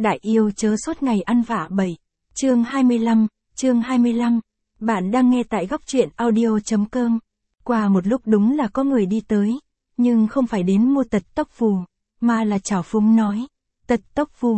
Đại yêu chớ suốt ngày ăn vạ bậy. Chương 25. Bạn đang nghe tại góc truyện audio.com. Qua một lúc đúng là có người đi tới, nhưng không phải đến mua tật tốc phù, mà là trảo phúng nói, tật tốc phù.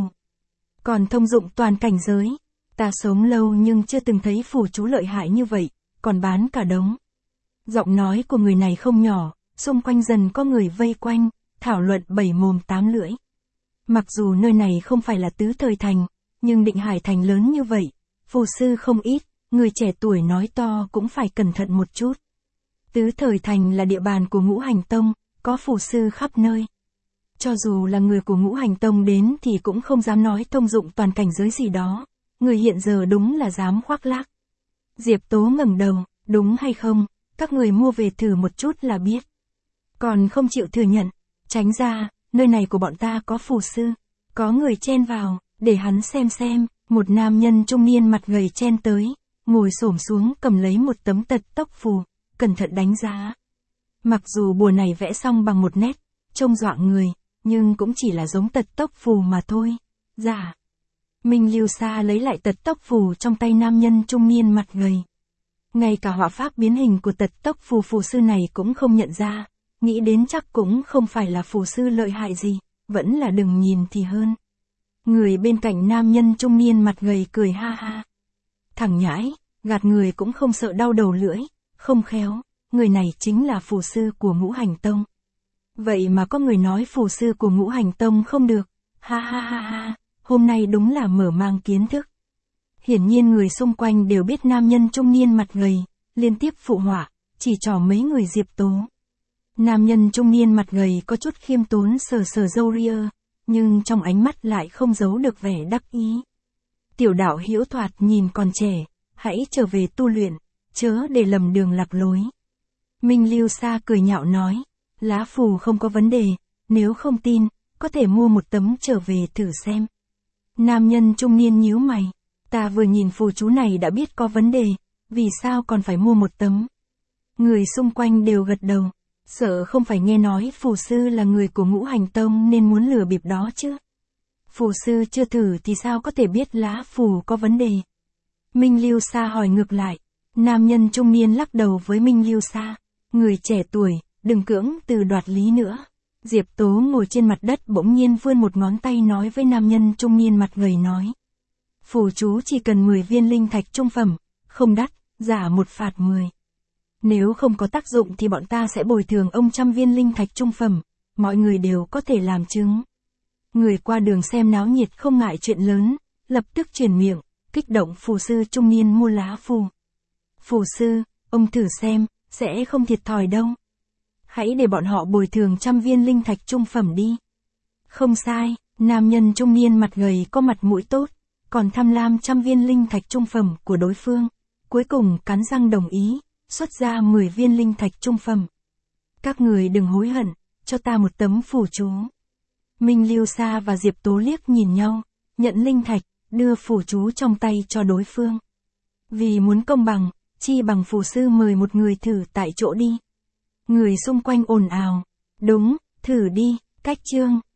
Còn thông dụng toàn cảnh giới, ta sống lâu nhưng chưa từng thấy phù chú lợi hại như vậy, còn bán cả đống. Giọng nói của người này không nhỏ, xung quanh dần có người vây quanh, thảo luận bảy mồm tám lưỡi. Mặc dù nơi này không phải là Tứ Thời Thành, nhưng Định Hải Thành lớn như vậy, phù sư không ít, người trẻ tuổi nói to cũng phải cẩn thận một chút. Tứ Thời Thành là địa bàn của Ngũ Hành Tông, có phù sư khắp nơi. Cho dù là người của Ngũ Hành Tông đến thì cũng không dám nói thông dụng toàn cảnh giới gì đó, người hiện giờ đúng là dám khoác lác. Diệp Tố ngẩng đầu, đúng hay không, các người mua về thử một chút là biết. Còn không chịu thừa nhận, tránh ra, nơi này của bọn ta có phù sư. Có người chen vào, để hắn xem, một nam nhân trung niên mặt gầy chen tới, ngồi xổm xuống cầm lấy một tấm tật tốc phù, cẩn thận đánh giá. Mặc dù bùa này vẽ xong bằng một nét, trông dọa người, nhưng cũng chỉ là giống tật tốc phù mà thôi. Dạ. Minh Lưu Sa lấy lại tật tốc phù trong tay nam nhân trung niên mặt gầy. Ngay cả họa pháp biến hình của tật tốc phù sư này cũng không nhận ra, nghĩ đến chắc cũng không phải là phù sư lợi hại gì, vẫn là đừng nhìn thì hơn. Người bên cạnh nam nhân trung niên mặt gầy cười ha ha. Thằng nhãi, gạt người cũng không sợ đau đầu lưỡi, không khéo, người này chính là phù sư của Ngũ Hành Tông. Vậy mà có người nói phù sư của Ngũ Hành Tông không được, ha ha ha ha, hôm nay đúng là mở mang kiến thức. Hiển nhiên người xung quanh đều biết nam nhân trung niên mặt gầy, liên tiếp phụ họa, chỉ trỏ mấy người Diệp Tố. Nam nhân trung niên mặt gầy có chút khiêm tốn sờ râu ria, nhưng trong ánh mắt lại không giấu được vẻ đắc ý. Tiểu đạo Hữu thoạt nhìn còn trẻ, hãy trở về tu luyện, chớ để lầm đường lạc lối. Minh Lưu Sa cười nhạo nói, lá phù không có vấn đề, nếu không tin, có thể mua một tấm trở về thử xem. Nam nhân trung niên nhíu mày, ta vừa nhìn phù chú này đã biết có vấn đề, vì sao còn phải mua một tấm? Người xung quanh đều gật đầu. Sợ không phải nghe nói phù sư là người của Ngũ Hành Tông nên muốn lừa bịp đó chứ. Phù sư chưa thử thì sao có thể biết lá phù có vấn đề? Minh Lưu Sa hỏi ngược lại. Nam nhân trung niên lắc đầu với Minh Lưu Sa. Người trẻ tuổi, đừng cưỡng từ đoạt lý nữa. Diệp Tố ngồi trên mặt đất bỗng nhiên vươn một ngón tay nói với nam nhân trung niên mặt gầy nói. Phù chú chỉ cần 10 viên linh thạch trung phẩm, không đắt, giả một phạt 10. Nếu không có tác dụng thì bọn ta sẽ bồi thường ông 100 viên linh thạch trung phẩm, mọi người đều có thể làm chứng. Người qua đường xem náo nhiệt không ngại chuyện lớn, lập tức truyền miệng, kích động phù sư trung niên mua lá phù. Phù sư, ông thử xem, sẽ không thiệt thòi đâu. Hãy để bọn họ bồi thường 100 viên linh thạch trung phẩm đi. Không sai, nam nhân trung niên mặt gầy có mặt mũi tốt, còn tham lam 100 viên linh thạch trung phẩm của đối phương, cuối cùng cắn răng đồng ý. Xuất ra 10 viên linh thạch trung phẩm. Các người đừng hối hận, cho ta một tấm phù chú. Minh Lưu Sa và Diệp Tố liếc nhìn nhau, nhận linh thạch, đưa phù chú trong tay cho đối phương. Vì muốn công bằng, chi bằng phù sư mời một người thử tại chỗ đi. Người xung quanh ồn ào. Đúng, thử đi, cách chương.